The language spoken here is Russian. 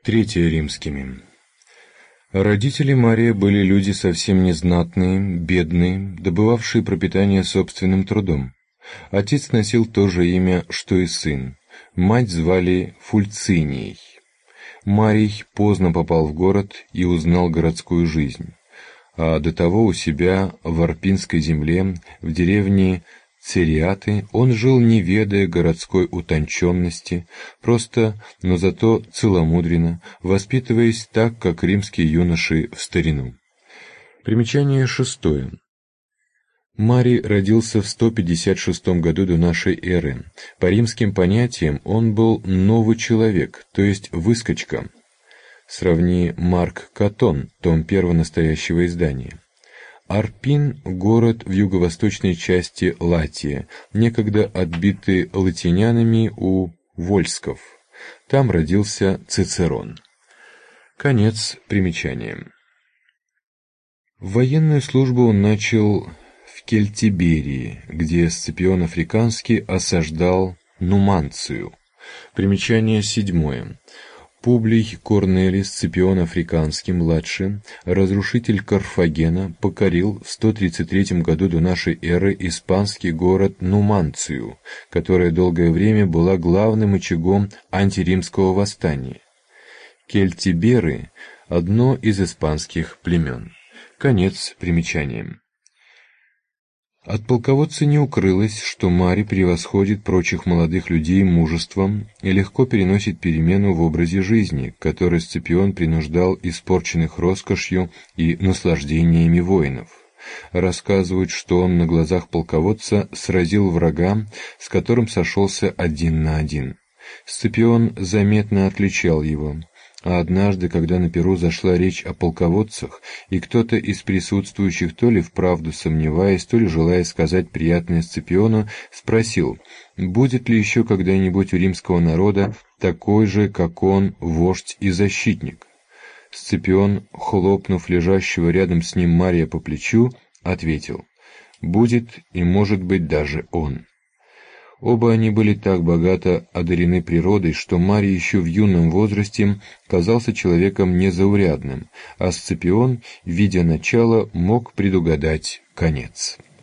Третье римскими. Родители Мария были люди совсем незнатные, бедные, добывавшие пропитание собственным трудом. Отец носил то же имя, что и сын. Мать звали Фульцинией. Марий поздно попал в город и узнал городскую жизнь. А до того у себя в Арпинской земле, в деревне Цериаты, он жил, не ведая городской утонченности, просто, но зато целомудренно, воспитываясь так, как римские юноши в старину. Примечание 6. Марий родился в 156 году до нашей эры. По римским понятиям он был новый человек, то есть выскочка. Сравни Марк Катон, том 1 настоящего издания. Арпин – город в юго-восточной части Латии, некогда отбитый латинянами у вольсков. Там родился Цицерон. Конец примечания. Военную службу он начал в Кельтиберии, где Сципион Африканский осаждал Нуманцию. Примечание 7. Публий Корнелий Сципион Африканский-младший, разрушитель Карфагена, покорил в 133 году до нашей эры испанский город Нуманцию, которая долгое время была главным очагом антиримского восстания. Кельтиберы – одно из испанских племен. Конец примечания. От полководца не укрылось, что Марий превосходит прочих молодых людей мужеством и легко переносит перемену в образе жизни, который Сципион принуждал испорченных роскошью и наслаждениями воинов. Рассказывают, что он на глазах полководца сразил врага, с которым сошелся 1 на 1. Сципион заметно отличал его. А однажды, когда на пиру зашла речь о полководцах, и кто-то из присутствующих, то ли вправду сомневаясь, то ли желая сказать приятное Сципиону, спросил, будет ли еще когда-нибудь у римского народа такой же, как он, вождь и защитник. Сципион, хлопнув лежащего рядом с ним Мария по плечу, ответил, будет и может быть даже он. Оба они были так богато одарены природой, что Марий еще в юном возрасте казался человеком незаурядным, а Сципион, видя начало, мог предугадать конец.